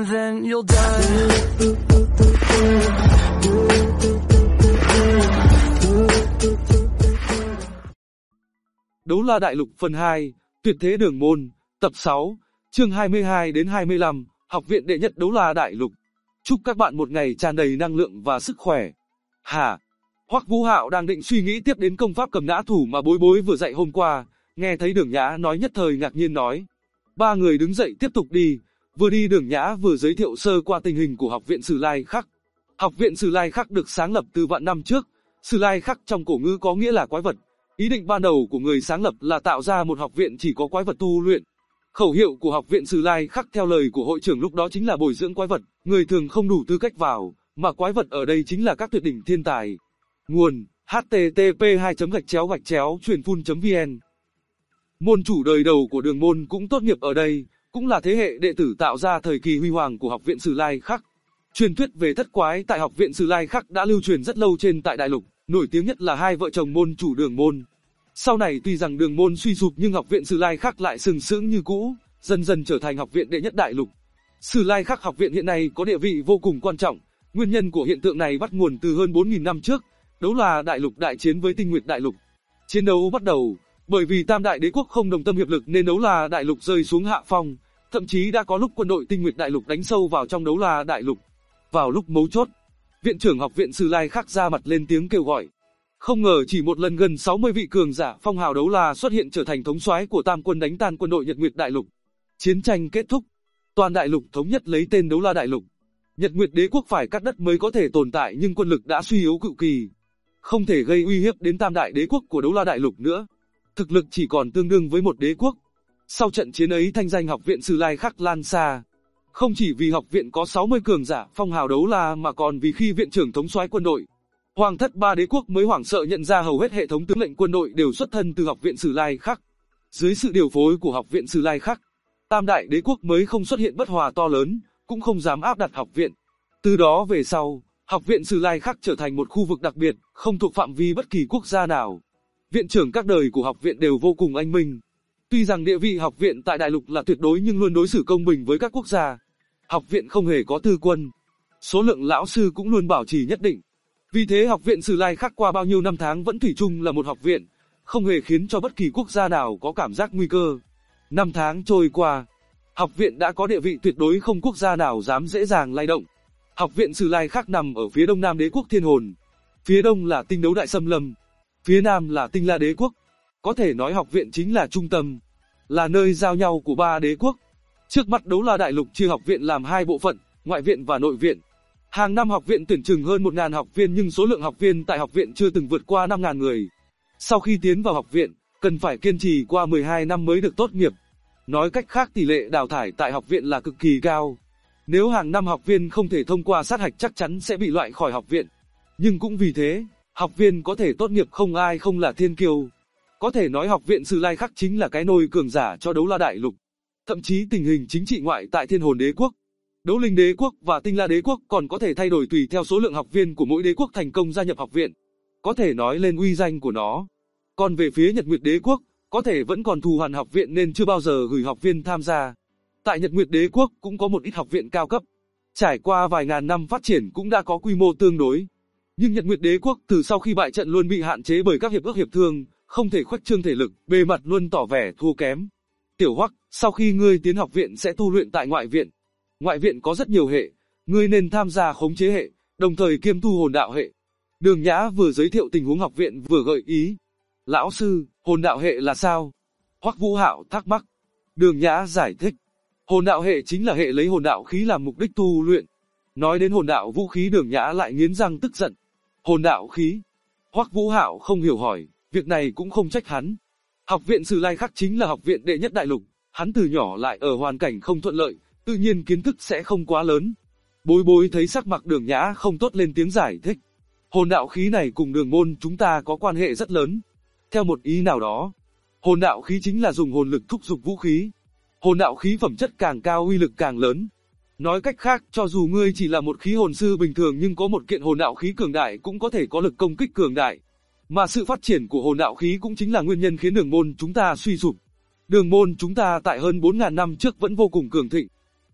and then you'll die. Đấu La Đại Lục phần 2, Tuyệt thế đường môn, tập 6, chương 22 đến 25, Học viện đệ nhất Đấu La Đại Lục. Chúc các bạn một ngày tràn đầy năng lượng và sức khỏe. Hả? Hoắc Vũ Hạo đang định suy nghĩ tiếp đến công pháp cầm nã thủ mà Bối Bối vừa dạy hôm qua, nghe thấy Đường Nhã nói nhất thời ngạc nhiên nói. Ba người đứng dậy tiếp tục đi, vừa đi Đường Nhã vừa giới thiệu sơ qua tình hình của Học viện Sử Lai Khắc. Học viện Sử Lai Khắc được sáng lập từ vạn năm trước, Sử Lai Khắc trong cổ ngữ có nghĩa là quái vật. Ý định ban đầu của người sáng lập là tạo ra một học viện chỉ có quái vật tu luyện. Khẩu hiệu của Học viện Sử Lai Khắc theo lời của hội trưởng lúc đó chính là bồi dưỡng quái vật, người thường không đủ tư cách vào, mà quái vật ở đây chính là các tuyệt đỉnh thiên tài. Nguồn: http://truyền phun.vn. Môn chủ đời đầu của Đường môn cũng tốt nghiệp ở đây, cũng là thế hệ đệ tử tạo ra thời kỳ huy hoàng của Học viện Sử Lai Khắc. Truyền thuyết về thất quái tại Học viện Sử Lai Khắc đã lưu truyền rất lâu trên tại đại lục, nổi tiếng nhất là hai vợ chồng môn chủ Đường môn. Sau này tuy rằng Đường môn suy sụp nhưng Học viện Sử Lai Khắc lại sừng sững như cũ, dần dần trở thành học viện đệ nhất đại lục. Sử Lai Khắc học viện hiện nay có địa vị vô cùng quan trọng, nguyên nhân của hiện tượng này bắt nguồn từ hơn 4.000 năm trước, Đấu La Đại Lục đại chiến với Tinh Nguyệt Đại Lục. Chiến đấu bắt đầu, bởi vì Tam Đại Đế quốc không đồng tâm hiệp lực nên Đấu La Đại Lục rơi xuống hạ phong, thậm chí đã có lúc quân đội Tinh Nguyệt Đại Lục đánh sâu vào trong Đấu La Đại Lục. Vào lúc mấu chốt, viện trưởng Học viện Sử Lai Khắc ra mặt lên tiếng kêu gọi. Không ngờ chỉ một lần gần 60 vị cường giả phong hào Đấu La xuất hiện trở thành thống soái của Tam quân đánh tan quân đội Nhật Nguyệt Đại Lục. Chiến tranh kết thúc, toàn đại lục thống nhất lấy tên Đấu La Đại Lục. Nhật Nguyệt Đế quốc phải cắt đất mới có thể tồn tại nhưng quân lực đã suy yếu cự kỳ, không thể gây uy hiếp đến Tam Đại Đế quốc của Đấu La Đại Lục nữa. Thực lực chỉ còn tương đương với một đế quốc. Sau trận chiến ấy thanh danh Học viện Sử Lai Khắc lan xa. Không chỉ vì học viện có 60 cường giả phong hào Đấu La mà còn vì khi viện trưởng thống soái quân đội, Hoàng thất ba đế quốc mới hoảng sợ nhận ra hầu hết hệ thống tướng lệnh quân đội đều xuất thân từ Học viện Sử Lai Khắc. Dưới sự điều phối của Học viện Sử Lai Khắc, Tam Đại Đế quốc mới không xuất hiện bất hòa to lớn, cũng không dám áp đặt học viện. Từ đó về sau, Học viện Sử Lai Khắc trở thành một khu vực đặc biệt, không thuộc phạm vi bất kỳ quốc gia nào. Viện trưởng các đời của học viện đều vô cùng anh minh. Tuy rằng địa vị học viện tại đại lục là tuyệt đối nhưng luôn đối xử công bình với các quốc gia. Học viện không hề có tư quân. Số lượng lão sư cũng luôn bảo trì nhất định. Vì thế Học viện Sử Lai Khắc qua bao nhiêu năm tháng vẫn thủy chung là một học viện, không hề khiến cho bất kỳ quốc gia nào có cảm giác nguy cơ. Năm tháng trôi qua, học viện đã có địa vị tuyệt đối, không quốc gia nào dám dễ dàng lay động. Học viện Sử Lai Khắc nằm ở phía đông nam đế quốc Thiên Hồn. Phía đông là Tinh Đấu Đại Xâm Lâm, phía nam là Tinh La Đế quốc. Có thể nói học viện chính là trung tâm, là nơi giao nhau của ba đế quốc. Trước mắt Đấu La Đại Lục chia học viện làm hai bộ phận, ngoại viện và nội viện. Hàng năm học viện tuyển chừng hơn 1.000 học viên nhưng số lượng học viên tại học viện chưa từng vượt qua 5.000 người. Sau khi tiến vào học viện, cần phải kiên trì qua 12 năm mới được tốt nghiệp. Nói cách khác tỷ lệ đào thải tại học viện là cực kỳ cao. Nếu hàng năm học viên không thể thông qua sát hạch chắc chắn sẽ bị loại khỏi học viện. Nhưng cũng vì thế, học viên có thể tốt nghiệp không ai không là thiên kiêu. Có thể nói Học viện Sử Lai Khắc chính là cái nôi cường giả cho Đấu La Đại Lục. Thậm chí tình hình chính trị ngoại tại Thiên Hồn Đế quốc, Đấu Linh Đế quốc và Tinh La Đế quốc còn có thể thay đổi tùy theo số lượng học viên của mỗi đế quốc thành công gia nhập học viện. Có thể nói lên uy danh của nó. Còn về phía Nhật Nguyệt Đế quốc, có thể vẫn còn thù hằn học viện nên chưa bao giờ gửi học viên tham gia. Tại Nhật Nguyệt Đế quốc cũng có một ít học viện cao cấp. Trải qua vài ngàn năm phát triển cũng đã có quy mô tương đối. Nhưng Nhật Nguyệt Đế quốc từ sau khi bại trận luôn bị hạn chế bởi các hiệp ước hiệp thương, không thể khuếch trương thể lực, bề mặt luôn tỏ vẻ thua kém. Tiểu Hoắc, sau khi ngươi tiến học viện sẽ tu luyện tại ngoại viện. Ngoại viện có rất nhiều hệ, ngươi nên tham gia khống chế hệ, đồng thời kiêm tu hồn đạo hệ. Đường Nhã vừa giới thiệu tình huống học viện vừa gợi ý. Lão sư, hồn đạo hệ là sao? Hoắc Vũ Hạo thắc mắc. Đường Nhã giải thích. Hồn đạo hệ chính là hệ lấy hồn đạo khí làm mục đích tu luyện. Nói đến hồn đạo vũ khí Đường Nhã lại nghiến răng tức giận. Hồn đạo khí? Hoắc Vũ Hạo không hiểu hỏi, việc này cũng không trách hắn. Học viện Sử Lai Khắc chính là học viện đệ nhất đại lục, hắn từ nhỏ lại ở hoàn cảnh không thuận lợi, tự nhiên kiến thức sẽ không quá lớn. Bối Bối thấy sắc mặt Đường Nhã không tốt lên tiếng giải thích. Hồn đạo khí này cùng Đường môn chúng ta có quan hệ rất lớn. Theo một ý nào đó, hồn đạo khí chính là dùng hồn lực thúc giục vũ khí. Hồn đạo khí phẩm chất càng cao uy lực càng lớn. Nói cách khác, cho dù ngươi chỉ là một khí hồn sư bình thường nhưng có một kiện hồn đạo khí cường đại cũng có thể có lực công kích cường đại. Mà sự phát triển của hồn đạo khí cũng chính là nguyên nhân khiến Đường môn chúng ta suy sụp. Đường môn chúng ta tại hơn 4.000 năm trước vẫn vô cùng cường thịnh.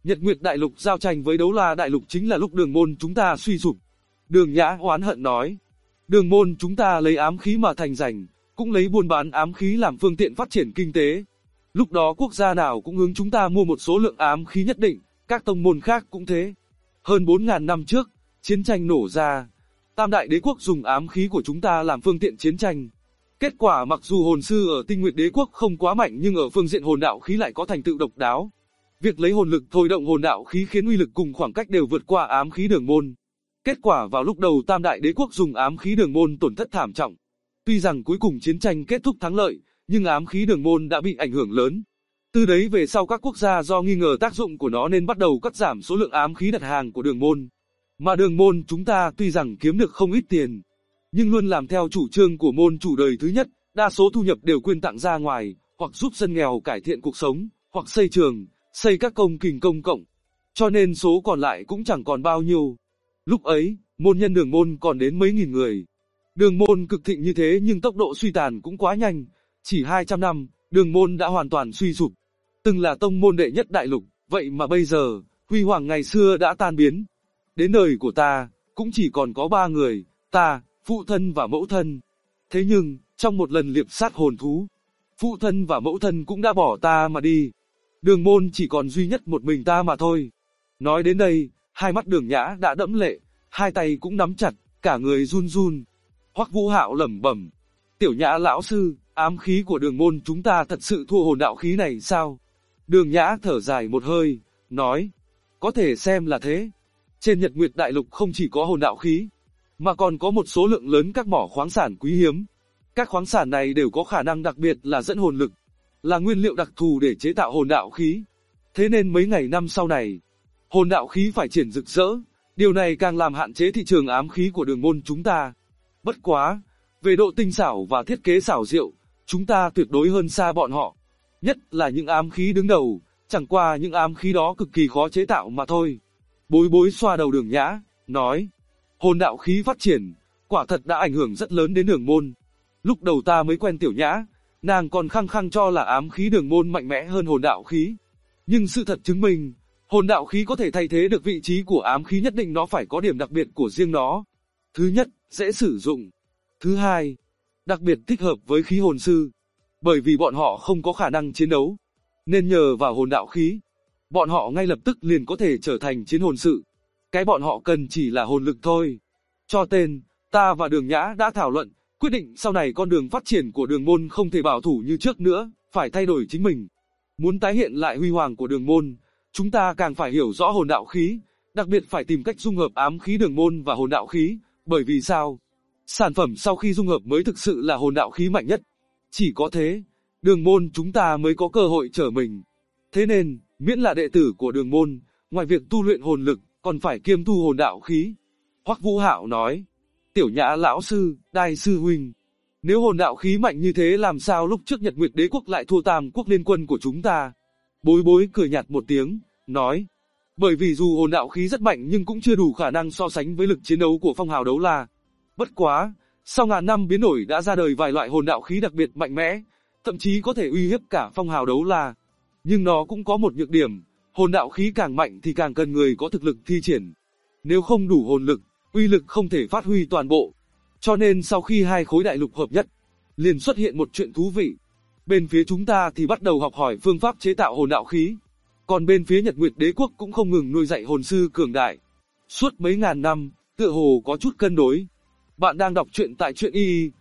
Nhật Nguyệt Đại Lục giao tranh với Đấu La Đại Lục chính là lúc đường môn chúng ta suy sụp. Đường Nhã oán hận nói. Đường môn chúng ta lấy ám khí mà thành rảnh, cũng lấy buôn bán ám khí làm phương tiện phát triển kinh tế. Lúc đó quốc gia nào cũng hướng chúng ta mua một số lượng ám khí nhất định, các tông môn khác cũng thế. Hơn 4.000 năm trước, chiến tranh nổ ra. Tam đại đế quốc dùng ám khí của chúng ta làm phương tiện chiến tranh. Kết quả mặc dù hồn sư ở Tinh Nguyệt Đế quốc không quá mạnh nhưng ở phương diện hồn đạo khí lại có thành tựu độc đáo. Việc lấy hồn lực thôi động hồn đạo khí khiến uy lực cùng khoảng cách đều vượt qua ám khí đường môn. Kết quả vào lúc đầu Tam đại đế quốc dùng ám khí đường môn tổn thất thảm trọng. Tuy rằng cuối cùng chiến tranh kết thúc thắng lợi, nhưng ám khí đường môn đã bị ảnh hưởng lớn. Từ đấy về sau các quốc gia do nghi ngờ tác dụng của nó nên bắt đầu cắt giảm số lượng ám khí đặt hàng của đường môn. Mà đường môn chúng ta tuy rằng kiếm được không ít tiền, nhưng luôn làm theo chủ trương của môn chủ đời thứ nhất, đa số thu nhập đều quyên tặng ra ngoài, hoặc giúp dân nghèo cải thiện cuộc sống, hoặc xây trường, xây các công trình công cộng. Cho nên số còn lại cũng chẳng còn bao nhiêu. Lúc ấy, môn nhân đường môn còn đến mấy nghìn người. Đường môn cực thịnh như thế nhưng tốc độ suy tàn cũng quá nhanh, chỉ 200 năm, đường môn đã hoàn toàn suy sụp. Từng là tông môn đệ nhất đại lục, vậy mà bây giờ, huy hoàng ngày xưa đã tan biến. Đến đời của ta, cũng chỉ còn có 3 người, ta, phụ thân và mẫu thân. Thế nhưng, trong một lần liệp sát hồn thú, phụ thân và mẫu thân cũng đã bỏ ta mà đi. Đường môn chỉ còn duy nhất một mình ta mà thôi. Nói đến đây, hai mắt Đường Nhã đã đẫm lệ, hai tay cũng nắm chặt, cả người run run. Hoắc Vũ Hạo lẩm bẩm, Tiểu Nhã lão sư, ám khí của đường môn chúng ta thật sự thua hồn đạo khí này sao? Đường Nhã thở dài một hơi, nói, có thể xem là thế. Trên Nhật Nguyệt Đại Lục không chỉ có hồn đạo khí, mà còn có một số lượng lớn các mỏ khoáng sản quý hiếm. Các khoáng sản này đều có khả năng đặc biệt là dẫn hồn lực, là nguyên liệu đặc thù để chế tạo hồn đạo khí. Thế nên mấy ngày năm sau này, hồn đạo khí phải triển rực rỡ, điều này càng làm hạn chế thị trường ám khí của đường môn chúng ta. Bất quá, về độ tinh xảo và thiết kế xảo diệu, chúng ta tuyệt đối hơn xa bọn họ. Nhất là những ám khí đứng đầu, chẳng qua những ám khí đó cực kỳ khó chế tạo mà thôi. Bối Bối xoa đầu Đường Nhã, nói, hồn đạo khí phát triển, quả thật đã ảnh hưởng rất lớn đến đường môn. Lúc đầu ta mới quen Tiểu Nhã, nàng còn khăng khăng cho là ám khí đường môn mạnh mẽ hơn hồn đạo khí. Nhưng sự thật chứng minh, hồn đạo khí có thể thay thế được vị trí của ám khí, nhất định nó phải có điểm đặc biệt của riêng nó. Thứ nhất, dễ sử dụng. Thứ hai, đặc biệt thích hợp với khí hồn sư. Bởi vì bọn họ không có khả năng chiến đấu, nên nhờ vào hồn đạo khí, bọn họ ngay lập tức liền có thể trở thành chiến hồn sự. Cái bọn họ cần chỉ là hồn lực thôi. Cho tên, ta và Đường Nhã đã thảo luận, quyết định sau này con đường phát triển của đường môn không thể bảo thủ như trước nữa, phải thay đổi chính mình. Muốn tái hiện lại huy hoàng của đường môn, chúng ta càng phải hiểu rõ hồn đạo khí, đặc biệt phải tìm cách dung hợp ám khí đường môn và hồn đạo khí, bởi vì sao? Sản phẩm sau khi dung hợp mới thực sự là hồn đạo khí mạnh nhất. Chỉ có thế, đường môn chúng ta mới có cơ hội trở mình. Thế nên, miễn là đệ tử của đường môn, ngoài việc tu luyện hồn lực, còn phải kiêm tu hồn đạo khí. Hoắc Vũ Hạo nói, Tiểu Nhã lão sư, Đại sư huynh, nếu hồn đạo khí mạnh như thế làm sao lúc trước Nhật Nguyệt Đế quốc lại thua Tam quốc liên quân của chúng ta? Bối Bối cười nhạt một tiếng, nói, bởi vì dù hồn đạo khí rất mạnh nhưng cũng chưa đủ khả năng so sánh với lực chiến đấu của phong hào đấu la. Bất quá, sau ngàn năm biến đổi đã ra đời vài loại hồn đạo khí đặc biệt mạnh mẽ, thậm chí có thể uy hiếp cả phong hào đấu la. Nhưng nó cũng có một nhược điểm, hồn đạo khí càng mạnh thì càng cần người có thực lực thi triển. Nếu không đủ hồn lực, uy lực không thể phát huy toàn bộ. Cho nên sau khi hai khối đại lục hợp nhất, liền xuất hiện một chuyện thú vị. Bên phía chúng ta thì bắt đầu học hỏi phương pháp chế tạo hồn đạo khí. Còn bên phía Nhật Nguyệt Đế quốc cũng không ngừng nuôi dạy hồn sư cường đại. Suốt mấy ngàn năm, tựa hồ có chút cân đối. Bạn đang đọc truyện tại truyện y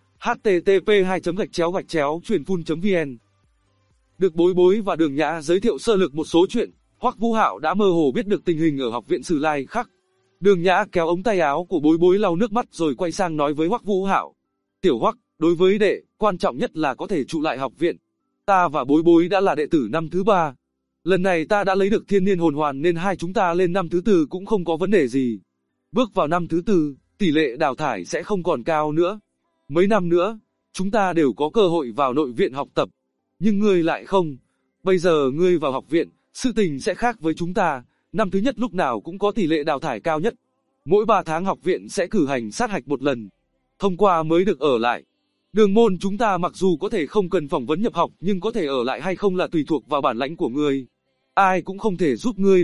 http://truyền phun.vn. Được Bối Bối và Đường Nhã giới thiệu sơ lược một số chuyện, Hoắc Vũ Hạo đã mơ hồ biết được tình hình ở học viện Sử Lai Khắc. Đường Nhã kéo ống tay áo của Bối Bối lau nước mắt rồi quay sang nói với Hoắc Vũ Hạo, Tiểu Hoắc, đối với đệ, quan trọng nhất là có thể trụ lại học viện. Ta và Bối Bối đã là đệ tử năm thứ 3. Lần này ta đã lấy được thiên niên hồn hoàn nên hai chúng ta lên năm thứ 4 cũng không có vấn đề gì. Bước vào năm thứ 4, tỷ lệ đào thải sẽ không còn cao nữa. Mấy năm nữa, chúng ta đều có cơ hội vào nội viện học tập. Nhưng ngươi lại không. Bây giờ ngươi vào học viện, sự tình sẽ khác với chúng ta. Năm thứ nhất lúc nào cũng có tỷ lệ đào thải cao nhất. Mỗi 3 tháng học viện sẽ cử hành sát hạch một lần. Thông qua mới được ở lại. Đường môn chúng ta mặc dù có thể không cần phỏng vấn nhập học nhưng có thể ở lại hay không là tùy thuộc vào bản lãnh của ngươi. Ai cũng không thể giúp ngươi được,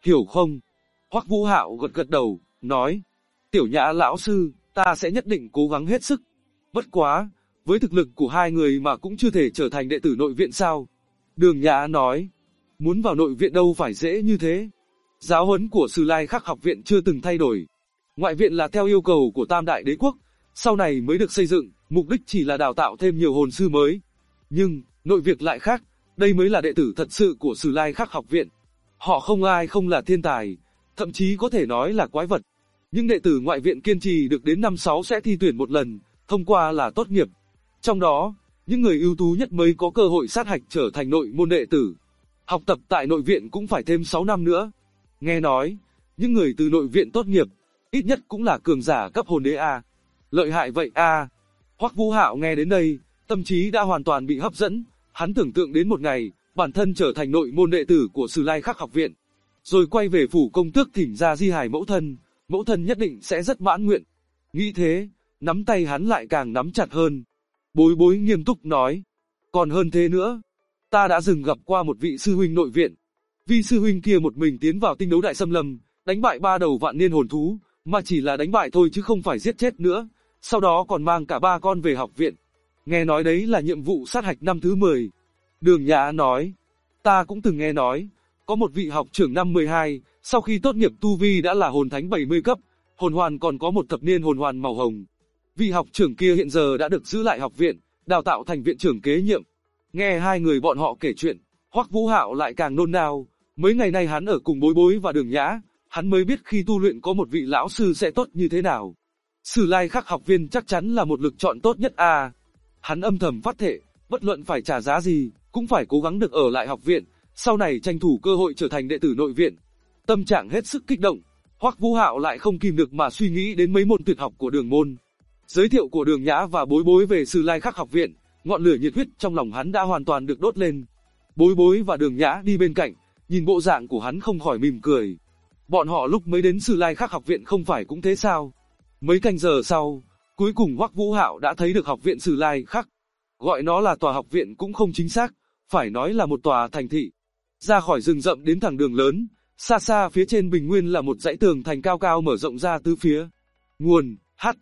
hiểu không? Hoắc Vũ Hạo gật gật đầu, nói, Tiểu Nhã lão sư, ta sẽ nhất định cố gắng hết sức. Bất quá, với thực lực của hai người mà cũng chưa thể trở thành đệ tử nội viện sao? Đường Nhã nói, muốn vào nội viện đâu phải dễ như thế. Giáo huấn của Sử Lai Khắc học viện chưa từng thay đổi. Ngoại viện là theo yêu cầu của Tam Đại Đế Quốc, sau này mới được xây dựng, mục đích chỉ là đào tạo thêm nhiều hồn sư mới. Nhưng, nội việc lại khác, đây mới là đệ tử thật sự của Sử Lai Khắc học viện. Họ không ai không là thiên tài, thậm chí có thể nói là quái vật. Nhưng đệ tử ngoại viện kiên trì được đến năm 6 sẽ thi tuyển một lần, thông qua là tốt nghiệp. Trong đó, những người ưu tú nhất mới có cơ hội sát hạch trở thành nội môn đệ tử. Học tập tại nội viện cũng phải thêm 6 năm nữa. Nghe nói, những người từ nội viện tốt nghiệp, ít nhất cũng là cường giả cấp hồn đế A. Lợi hại vậy A. Hoắc Vũ Hạo nghe đến đây, tâm trí đã hoàn toàn bị hấp dẫn, hắn tưởng tượng đến một ngày, bản thân trở thành nội môn đệ tử của Sử Lai Khắc học viện. Rồi quay về phủ công tước thỉnh ra di hài mẫu thân nhất định sẽ rất mãn nguyện. Nghĩ thế, nắm tay hắn lại càng nắm chặt hơn. Bối Bối nghiêm túc nói, còn hơn thế nữa, ta đã từng gặp qua một vị sư huynh nội viện. Vị sư huynh kia một mình tiến vào tinh đấu đại xâm lâm, đánh bại 3 đầu vạn niên hồn thú, mà chỉ là đánh bại thôi chứ không phải giết chết nữa, sau đó còn mang cả 3 con về học viện. Nghe nói đấy là nhiệm vụ sát hạch năm thứ 10. Đường Nhã nói, ta cũng từng nghe nói, có một vị học trưởng năm 12, sau khi tốt nghiệp tu vi đã là hồn thánh 70 cấp, hồn hoàn còn có một thập niên hồn hoàn màu hồng. Vị học trưởng kia hiện giờ đã được giữ lại học viện, đào tạo thành viện trưởng kế nhiệm. Nghe hai người bọn họ kể chuyện, Hoắc Vũ Hạo lại càng nôn nao. Mấy ngày nay hắn ở cùng Bối Bối và Đường Nhã, hắn mới biết khi tu luyện có một vị lão sư sẽ tốt như thế nào. Sử Lai Khắc học viên chắc chắn là một lựa chọn tốt nhất a. Hắn âm thầm phát thệ, bất luận phải trả giá gì, cũng phải cố gắng được ở lại học viện, sau này tranh thủ cơ hội trở thành đệ tử nội viện. Tâm trạng hết sức kích động, Hoắc Vũ Hạo lại không kìm được mà suy nghĩ đến mấy môn tuyệt học của Đường môn. Giới thiệu của Đường Nhã và Bối Bối về Sử Lai Khắc học viện, ngọn lửa nhiệt huyết trong lòng hắn đã hoàn toàn được đốt lên. Bối Bối và Đường Nhã đi bên cạnh, nhìn bộ dạng của hắn không khỏi mỉm cười. Bọn họ lúc mới đến Sử Lai Khắc học viện không phải cũng thế sao? Mấy canh giờ sau, cuối cùng Hoắc Vũ Hạo đã thấy được học viện Sử Lai Khắc. Gọi nó là tòa học viện cũng không chính xác, phải nói là một tòa thành thị. Ra khỏi rừng rậm đến thẳng đường lớn, xa xa phía trên bình nguyên là một dãy tường thành cao cao mở rộng ra tứ phía. Nguồn: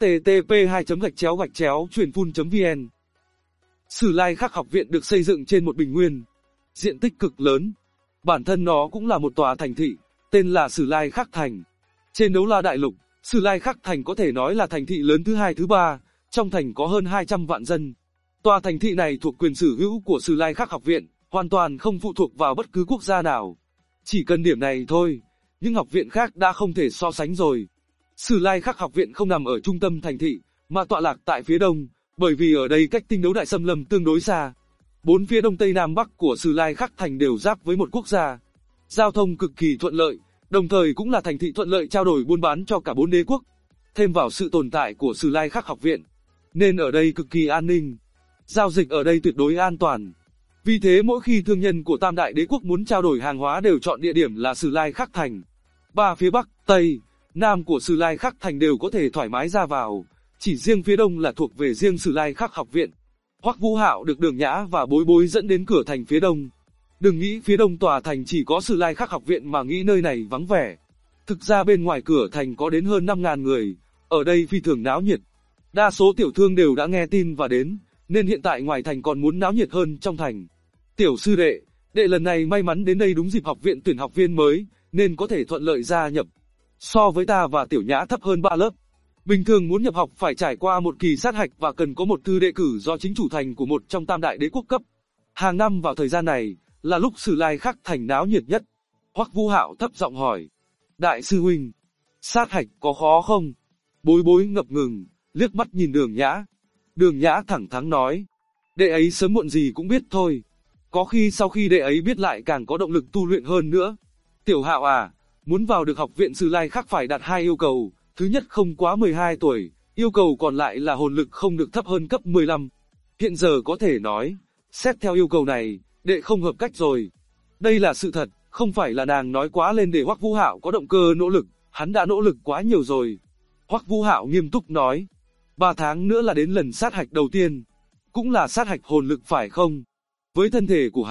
http://truyền phun.vn. Sử Lai Khắc học viện được xây dựng trên một bình nguyên, diện tích cực lớn. Bản thân nó cũng là một tòa thành thị, tên là Sử Lai Khắc thành. Trên Đấu La Đại Lục, Sử Lai Khắc thành có thể nói là thành thị lớn thứ hai thứ ba, trong thành có hơn 200 vạn dân. Tòa thành thị này thuộc quyền sở hữu của Sử Lai Khắc học viện, hoàn toàn không phụ thuộc vào bất cứ quốc gia nào. Chỉ cần điểm này thôi, nhưng học viện khác đã không thể so sánh rồi. Sử Lai Khắc học viện không nằm ở trung tâm thành thị, mà tọa lạc tại phía đông, bởi vì ở đây cách tinh đấu đại xâm lâm tương đối xa. 4 phía đông tây nam bắc của Sử Lai Khắc thành đều giáp với một quốc gia. Giao thông cực kỳ thuận lợi, đồng thời cũng là thành thị thuận lợi trao đổi buôn bán cho cả 4 đế quốc. Thêm vào sự tồn tại của Sử Lai Khắc học viện, nên ở đây cực kỳ an ninh. Giao dịch ở đây tuyệt đối an toàn. Vì thế mỗi khi thương nhân của Tam Đại Đế Quốc muốn trao đổi hàng hóa đều chọn địa điểm là Sử Lai Khắc thành. 3 phía bắc, tây, nam của Sử Lai Khắc thành đều có thể thoải mái ra vào, chỉ riêng phía đông là thuộc về riêng Sử Lai Khắc học viện. Hoắc Vũ Hạo được Đường Nhã và Bối Bối dẫn đến cửa thành phía đông. Đừng nghĩ phía đông tòa thành chỉ có Sử Lai Khắc học viện mà nghĩ nơi này vắng vẻ. Thực ra bên ngoài cửa thành có đến hơn 5.000 người, ở đây phi thường náo nhiệt. Đa số tiểu thương đều đã nghe tin và đến, nên hiện tại ngoài thành còn muốn náo nhiệt hơn trong thành. Tiểu sư đệ lần này may mắn đến đây đúng dịp học viện tuyển học viên mới, nên có thể thuận lợi gia nhập. So với ta và Tiểu Nhã thấp hơn 3 lớp. Bình thường muốn nhập học phải trải qua một kỳ sát hạch và cần có một thư đề cử do chính chủ thành của một trong Tam Đại Đế Quốc cấp. Hàng năm vào thời gian này, là lúc Sử Lai Khắc thành náo nhiệt nhất. Hoắc Vũ Hạo thấp giọng hỏi, đại sư huynh, sát hạch có khó không? Bối Bối ngập ngừng, liếc mắt nhìn Đường Nhã. Đường Nhã thẳng thắn nói, đệ ấy sớm muộn gì cũng biết thôi. Có khi sau khi đệ ấy biết lại càng có động lực tu luyện hơn nữa. Tiểu Hạo à, muốn vào được học viện Sử Lai Khắc phải đặt 2 yêu cầu. Thứ nhất không quá 12 tuổi, yêu cầu còn lại là hồn lực không được thấp hơn cấp 15. Hiện giờ có thể nói, xét theo yêu cầu này, đệ không hợp cách rồi. Đây là sự thật, không phải là nàng nói quá lên để Hoắc Vũ Hạo có động cơ nỗ lực, hắn đã nỗ lực quá nhiều rồi. Hoắc Vũ Hạo nghiêm túc nói, 3 tháng nữa là đến lần sát hạch đầu tiên, cũng là sát hạch hồn lực phải không? Với thân thể của hắn,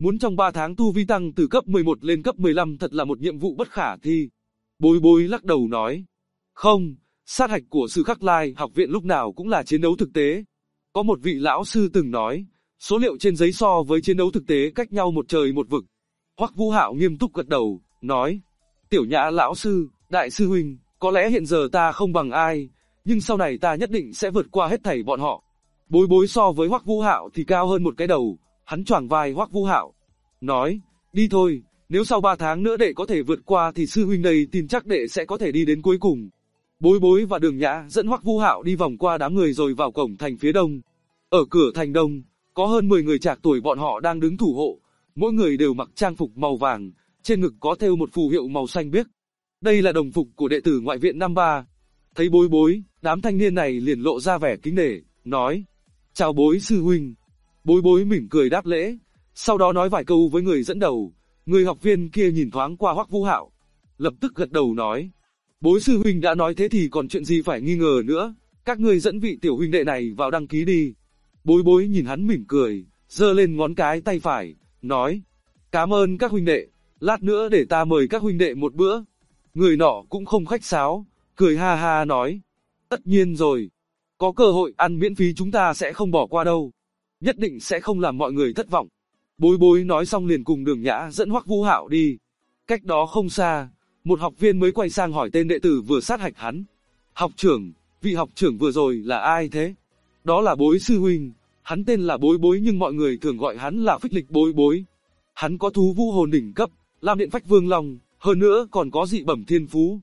Muốn trong 3 tháng tu vi tăng từ cấp 11 lên cấp 15 thật là một nhiệm vụ bất khả thi. Bối bối lắc đầu nói. Không, sát hạch của Sử Khắc Lai học viện lúc nào cũng là chiến đấu thực tế. Có một vị lão sư từng nói, số liệu trên giấy so với chiến đấu thực tế cách nhau một trời một vực. Hoắc Vũ Hạo nghiêm túc gật đầu, nói. Tiểu Nhã lão sư, đại sư huynh, có lẽ hiện giờ ta không bằng ai, nhưng sau này ta nhất định sẽ vượt qua hết thảy bọn họ. Bối bối so với Hoắc Vũ Hạo thì cao hơn một cái đầu, hắn choàng vai Hoắc Vũ Hạo. Nói, đi thôi, nếu sau 3 tháng nữa đệ có thể vượt qua thì sư huynh đây tin chắc đệ sẽ có thể đi đến cuối cùng. Bối bối và Đường Nhã dẫn Hoắc Vũ Hạo đi vòng qua đám người rồi vào cổng thành phía đông. Ở cửa thành đông, có hơn 10 người trạc tuổi bọn họ đang đứng thủ hộ, mỗi người đều mặc trang phục màu vàng, trên ngực có thêu một phù hiệu màu xanh biếc. Đây là đồng phục của đệ tử ngoại viện năm 3. Thấy bối bối, đám thanh niên này liền lộ ra vẻ kính nể, nói, chào bối sư huynh. Bối bối mỉm cười đáp lễ, sau đó nói vài câu với người dẫn đầu. Người học viên kia nhìn thoáng qua Hoắc Vũ Hạo, lập tức gật đầu nói, bối sư huynh đã nói thế thì còn chuyện gì phải nghi ngờ nữa, các ngươi dẫn vị tiểu huynh đệ này vào đăng ký đi. Bối bối nhìn hắn mỉm cười, giơ lên ngón cái tay phải, nói, cảm ơn các huynh đệ, lát nữa để ta mời các huynh đệ một bữa. Người nọ cũng không khách sáo, cười ha ha nói, tất nhiên rồi, có cơ hội ăn miễn phí chúng ta sẽ không bỏ qua đâu, nhất định sẽ không làm mọi người thất vọng. Bối bối nói xong liền cùng Đường Nhã dẫn Hoắc Vũ Hạo đi. Cách đó không xa, một học viên mới quay sang hỏi tên đệ tử vừa sát hạch hắn. Học trưởng, vị học trưởng vừa rồi là ai thế? Đó là bối sư huynh, hắn tên là Bối Bối nhưng mọi người thường gọi hắn là Phích Lịch Bối Bối. Hắn có thú vũ hồn đỉnh cấp, Lam Điện Phách Vương Long, hơn nữa còn có dị bẩm thiên phú.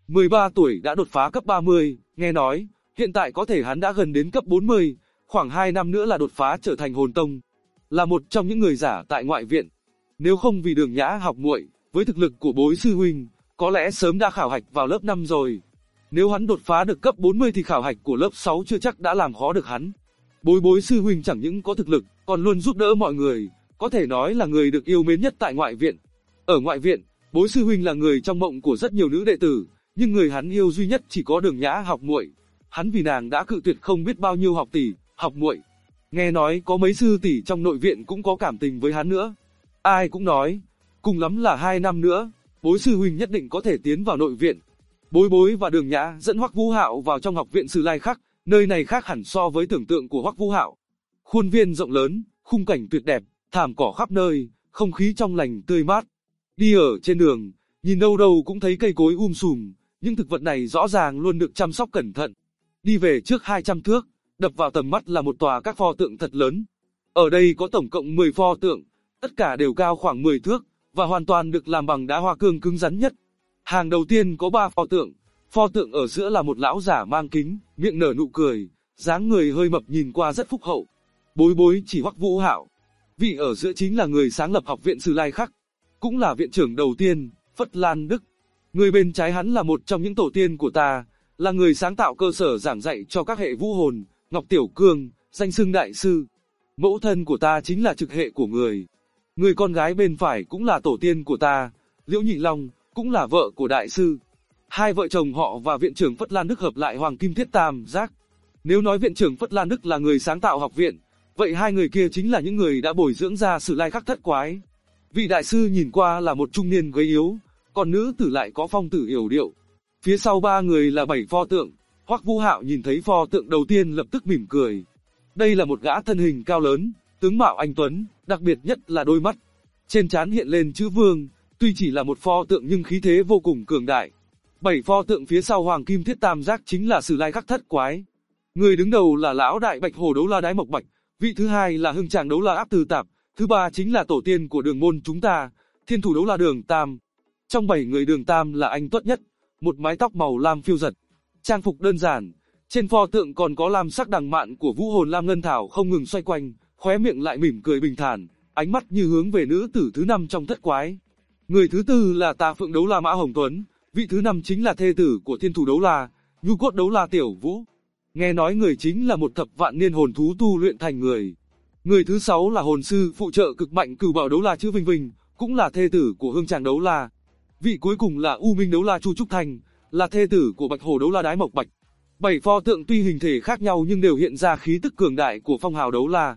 13 tuổi đã đột phá cấp 30, nghe nói, hiện tại có thể hắn đã gần đến cấp 40, khoảng 2 năm nữa là đột phá trở thành hồn tông. Là một trong những người giả tại ngoại viện. Nếu không vì Đường Nhã học muội, với thực lực của bối sư huynh, có lẽ sớm đã khảo hạch vào lớp 5 rồi. Nếu hắn đột phá được cấp 40 thì khảo hạch của lớp 6 chưa chắc đã làm khó được hắn. Bối sư huynh chẳng những có thực lực, còn luôn giúp đỡ mọi người, có thể nói là người được yêu mến nhất tại ngoại viện. Ở ngoại viện, bối sư huynh là người trong mộng của rất nhiều nữ đệ tử, nhưng người hắn yêu duy nhất chỉ có Đường Nhã học muội. Hắn vì nàng đã cự tuyệt không biết bao nhiêu học tỷ, học muội. Nghe nói có mấy sư tỷ trong nội viện cũng có cảm tình với hắn nữa. Ai cũng nói, cùng lắm là 2 năm nữa, bối sư huynh nhất định có thể tiến vào nội viện. Bối bối và Đường Nhã dẫn Hoắc Vũ Hạo vào trong học viện Sử Lai Khắc, nơi này khác hẳn so với tưởng tượng của Hoắc Vũ Hạo. Khuôn viên rộng lớn, khung cảnh tuyệt đẹp, thảm cỏ khắp nơi, không khí trong lành tươi mát. Đi ở trên đường, nhìn đâu đâu cũng thấy cây cối sùm, nhưng thực vật này rõ ràng luôn được chăm sóc cẩn thận. Đi về trước 200 thước, đập vào tầm mắt là một tòa các pho tượng thật lớn. Ở đây có tổng cộng 10 pho tượng, tất cả đều cao khoảng 10 thước, và hoàn toàn được làm bằng đá hoa cương cứng rắn nhất. Hàng đầu tiên có 3 pho tượng ở giữa là một lão giả mang kính, miệng nở nụ cười, dáng người hơi mập nhìn qua rất phúc hậu. Bối chỉ Hoắc Vũ Hạo. Vị ở giữa chính là người sáng lập học viện Sử Lai Khắc, cũng là viện trưởng đầu tiên, Phất Lan Đức. Người bên trái hắn là một trong những tổ tiên của ta, là người sáng tạo cơ sở giảng dạy cho các hệ vũ hồn, Ngọc Tiểu Cương, danh xưng đại sư. Mẫu thân của ta chính là trực hệ của người. Người con gái bên phải cũng là tổ tiên của ta, Liễu Nhị Long, cũng là vợ của đại sư. Hai vợ chồng họ và viện trưởng Phất Lan Đức hợp lại Hoàng Kim Thiết Tam Giác. Nếu nói viện trưởng Phất Lan Đức là người sáng tạo học viện, vậy hai người kia chính là những người đã bồi dưỡng ra Sử Lai Khắc thất quái. Vị đại sư nhìn qua là một trung niên gầy yếu, còn nữ tử lại có phong tử yểu điệu. Phía sau ba người là 7 pho tượng. Hoắc Vũ Hạo nhìn thấy pho tượng đầu tiên lập tức mỉm cười. Đây là một gã thân hình cao lớn, tướng mạo anh tuấn, đặc biệt nhất là đôi mắt. Trên trán hiện lên chữ Vương, tuy chỉ là một pho tượng nhưng khí thế vô cùng cường đại. 7 pho tượng phía sau Hoàng Kim Thiết Tam Giác chính là Sử Lai Khắc thất quái. Người đứng đầu là lão đại Bạch Hổ Đấu La Đái Mộc Bạch, vị thứ hai là Hưng Tràng Đấu La Áp Từ Tạp, thứ ba chính là tổ tiên của đường môn chúng ta, Thiên Thủ Đấu La Đường Tam. Trong 7 người Đường Tam là anh tuất nhất, một mái tóc màu lam phiêu giật, trang phục đơn giản. Trên pho tượng còn có lam sắc đằng mạn của vũ hồn lam ngân thảo không ngừng xoay quanh, khóe miệng lại mỉm cười bình thản, ánh mắt như hướng về nữ tử thứ 5 trong thất quái. Người thứ tư là Tà Phượng Đấu La Mã Hồng Tuấn, vị thứ 5 chính là thê tử của Thiên Thủ Đấu La, Nhu Cốt Đấu La Tiểu Vũ. Nghe nói người chính là một thập vạn niên hồn thú tu luyện thành người. Người thứ 6 là hồn sư phụ trợ cực mạnh Cửu Bảo Đấu La Chữ Vinh Vinh, cũng là thê tử của Hương Tràng Đấu La. Vị cuối cùng là U Minh Đấu La Chu Trúc Thành, là thê tử của Bạch Hổ Đấu La Đái Mộc Bạch. 7 pho tượng tuy hình thể khác nhau nhưng đều hiện ra khí tức cường đại của phong hào đấu la.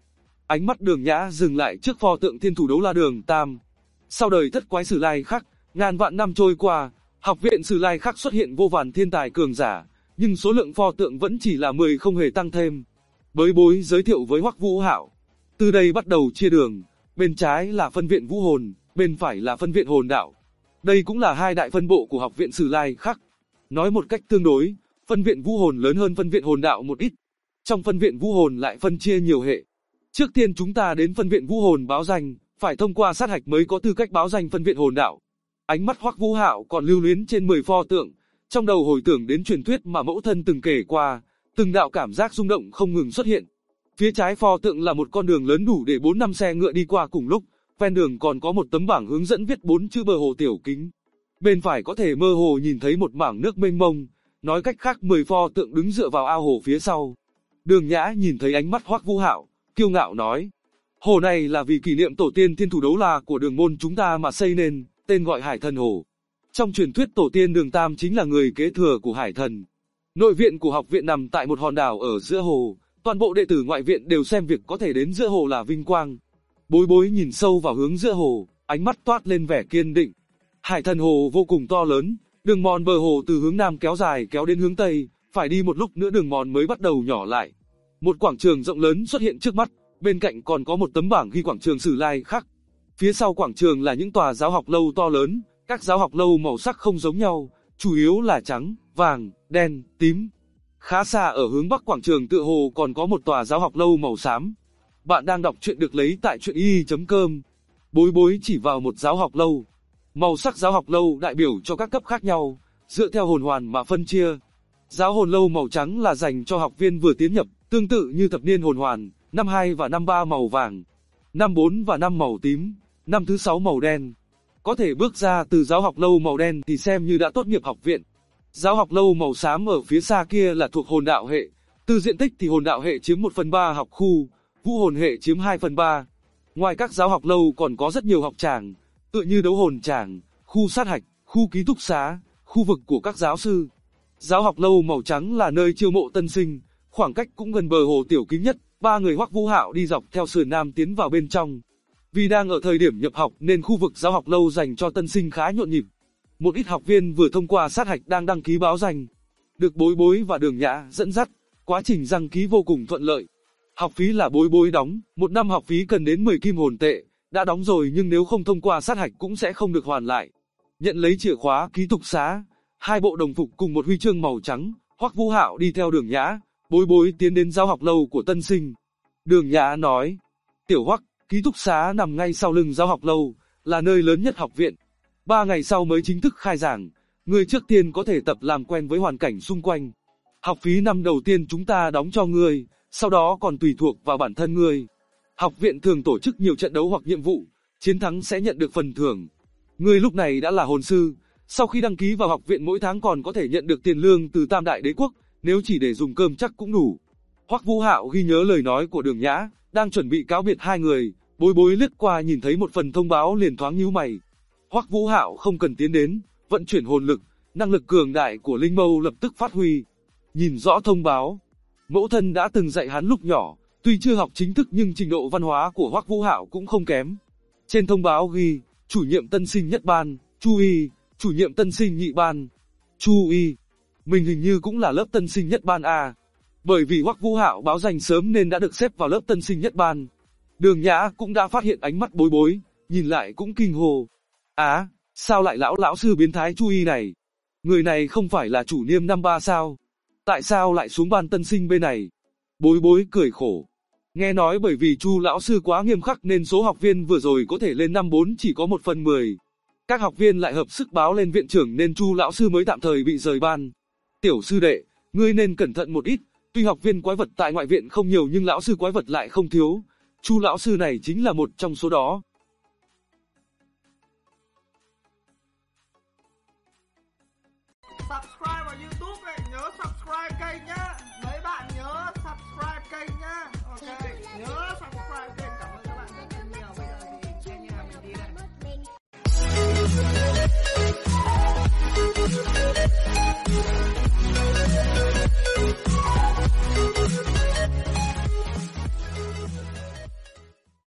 Ánh mắt Đường Nhã dừng lại trước pho tượng thiên thủ đấu la Đường Tam. Sau đời thất quái Sử Lai Khắc, ngàn vạn năm trôi qua, học viện Sử Lai Khắc xuất hiện vô vàn thiên tài cường giả, nhưng số lượng pho tượng vẫn chỉ là 10 không hề tăng thêm. Bới Bối giới thiệu với Hoắc Vũ Hạo. Từ đây bắt đầu chia đường, bên trái là phân viện Vũ Hồn, bên phải là phân viện Hồn Đạo. Đây cũng là hai đại phân bộ của học viện Sử Lai Khắc. Nói một cách tương đối, phân viện Vũ Hồn lớn hơn phân viện Hồn Đạo một ít. Trong phân viện Vũ Hồn lại phân chia nhiều hệ. Trước tiên chúng ta đến phân viện Vũ Hồn báo danh, phải thông qua sát hạch mới có tư cách báo danh phân viện Hồn Đạo. Ánh mắt Hoắc Vũ Hạo còn lưu luyến trên 10 pho tượng, trong đầu hồi tưởng đến truyền thuyết mà mẫu thân từng kể qua, từng đạo cảm giác rung động không ngừng xuất hiện. Phía trái pho tượng là một con đường lớn đủ để 4-5 xe ngựa đi qua cùng lúc, ven đường còn có một tấm bảng hướng dẫn viết 4 chữ bờ hồ tiểu kính. Bên phải có thể mơ hồ nhìn thấy một mảng nước mênh mông, nói cách khác 10 pho tượng đứng dựa vào ao hồ phía sau. Đường Nhã nhìn thấy ánh mắt Hoắc Vũ Hạo, kiêu ngạo nói: "Hồ này là vì kỷ niệm tổ tiên thiên thủ đấu la của đường môn chúng ta mà xây nên, tên gọi Hải Thần Hồ. Trong truyền thuyết tổ tiên Đường Tam chính là người kế thừa của Hải Thần. Nội viện của học viện nằm tại một hòn đảo ở giữa hồ, toàn bộ đệ tử ngoại viện đều xem việc có thể đến giữa hồ là vinh quang." Bối Bối nhìn sâu vào hướng giữa hồ, ánh mắt toát lên vẻ kiên định. Hải Thần Hồ vô cùng to lớn, đường mòn bờ hồ từ hướng nam kéo dài kéo đến hướng tây, phải đi một lúc nữa đường mòn mới bắt đầu nhỏ lại. Một quảng trường rộng lớn xuất hiện trước mắt, bên cạnh còn có một tấm bảng ghi quảng trường Sử Lai Khắc. Phía sau quảng trường là những tòa giáo học lâu to lớn, các giáo học lâu màu sắc không giống nhau, chủ yếu là trắng, vàng, đen, tím. Khá xa ở hướng bắc quảng trường tựa hồ còn có một tòa giáo học lâu màu xám. Bạn đang đọc truyện được lấy tại truyện.com. Bối Bối chỉ vào một giáo học lâu. Màu sắc giáo học lâu đại biểu cho các cấp khác nhau, dựa theo hồn hoàn mà phân chia. Giáo hồn lâu màu trắng là dành cho học viên vừa tiến nhập, tương tự như thập niên hồn hoàn, năm 2 và năm 3 màu vàng, năm 4 và năm màu tím, năm thứ 6 màu đen. Có thể bước ra từ giáo học lâu màu đen thì xem như đã tốt nghiệp học viện. Giáo học lâu màu xám ở phía xa kia là thuộc hồn đạo hệ. Từ diện tích thì hồn đạo hệ chiếm 1/3 học khu, vũ hồn hệ chiếm 2/3. Ngoài các giáo học lâu còn có rất nhiều học tràng, tựa như đấu hồn tràng, khu sát hạch, khu ký túc xá, khu vực của các giáo sư. Giáo học lâu màu trắng là nơi chiêu mộ tân sinh, khoảng cách cũng gần bờ hồ tiểu kính nhất. Ba người Hoắc Vũ Hạo đi dọc theo sườn nam tiến vào bên trong. Vì đang ở thời điểm nhập học nên khu vực giáo học lâu dành cho tân sinh khá nhộn nhịp. Một ít học viên vừa thông qua sát hạch đang đăng ký báo danh. Được Bối Bối và Đường Nhã dẫn dắt, quá trình đăng ký vô cùng thuận lợi. Học phí là Bối Bối đóng, một năm học phí cần đến 10 kim hồn tệ, đã đóng rồi nhưng nếu không thông qua sát hạch cũng sẽ không được hoàn lại. Nhận lấy chìa khóa ký túc xá, 2 bộ đồng phục cùng một huy chương màu trắng, Hoắc Vũ Hạo đi theo Đường Nhã, Bối Bối tiến đến giáo học lâu của tân sinh. Đường Nhã nói: "Tiểu Hoắc, ký túc xá nằm ngay sau lưng giáo học lâu, là nơi lớn nhất học viện. 3 ngày sau mới chính thức khai giảng, ngươi trước tiên có thể tập làm quen với hoàn cảnh xung quanh. Học phí năm đầu tiên chúng ta đóng cho ngươi, sau đó còn tùy thuộc vào bản thân ngươi. Học viện thường tổ chức nhiều trận đấu hoặc nhiệm vụ, chiến thắng sẽ nhận được phần thưởng. Ngươi lúc này đã là hồn sư, sau khi đăng ký vào học viện mỗi tháng còn có thể nhận được tiền lương từ Tam Đại Đế Quốc, nếu chỉ để dùng cơm chắc cũng đủ." Hoắc Vũ Hạo ghi nhớ lời nói của Đường Nhã, đang chuẩn bị cáo biệt hai người, Bối Bối lướt qua nhìn thấy một phần thông báo liền thoáng nhíu mày. Hoắc Vũ Hạo không cần tiến đến, vận chuyển hồn lực, năng lực cường đại của linh mâu lập tức phát huy. Nhìn rõ thông báo, mẫu thân đã từng dạy hắn lúc nhỏ, tuy chưa học chính thức nhưng trình độ văn hóa của Hoắc Vũ Hạo cũng không kém. Trên thông báo ghi: chủ nhiệm tân sinh nhất ban, Chu Y, chủ nhiệm tân sinh nhị ban, Chu Y. Mình hình như cũng là lớp tân sinh nhất ban A. Bởi vì Hoắc Vũ Hạo báo danh sớm nên đã được xếp vào lớp tân sinh nhất ban. Đường Nhã cũng đã phát hiện ánh mắt Bối Bối, nhìn lại cũng kinh hồ. Á, sao lại lão sư biến thái Chu Y này? Người này không phải là chủ niêm năm 3 sao? Tại sao lại xuống ban tân sinh bên này? Bối Bối cười khổ. Nghe nói bởi vì Chu lão sư quá nghiêm khắc nên số học viên vừa rồi có thể lên năm 4 chỉ có 1/10. Các học viên lại hợp sức báo lên viện trưởng nên Chu lão sư mới tạm thời bị rời ban. Tiểu sư đệ, ngươi nên cẩn thận một ít, tuy học viên quái vật tại ngoại viện không nhiều nhưng lão sư quái vật lại không thiếu. Chu lão sư này chính là một trong số đó.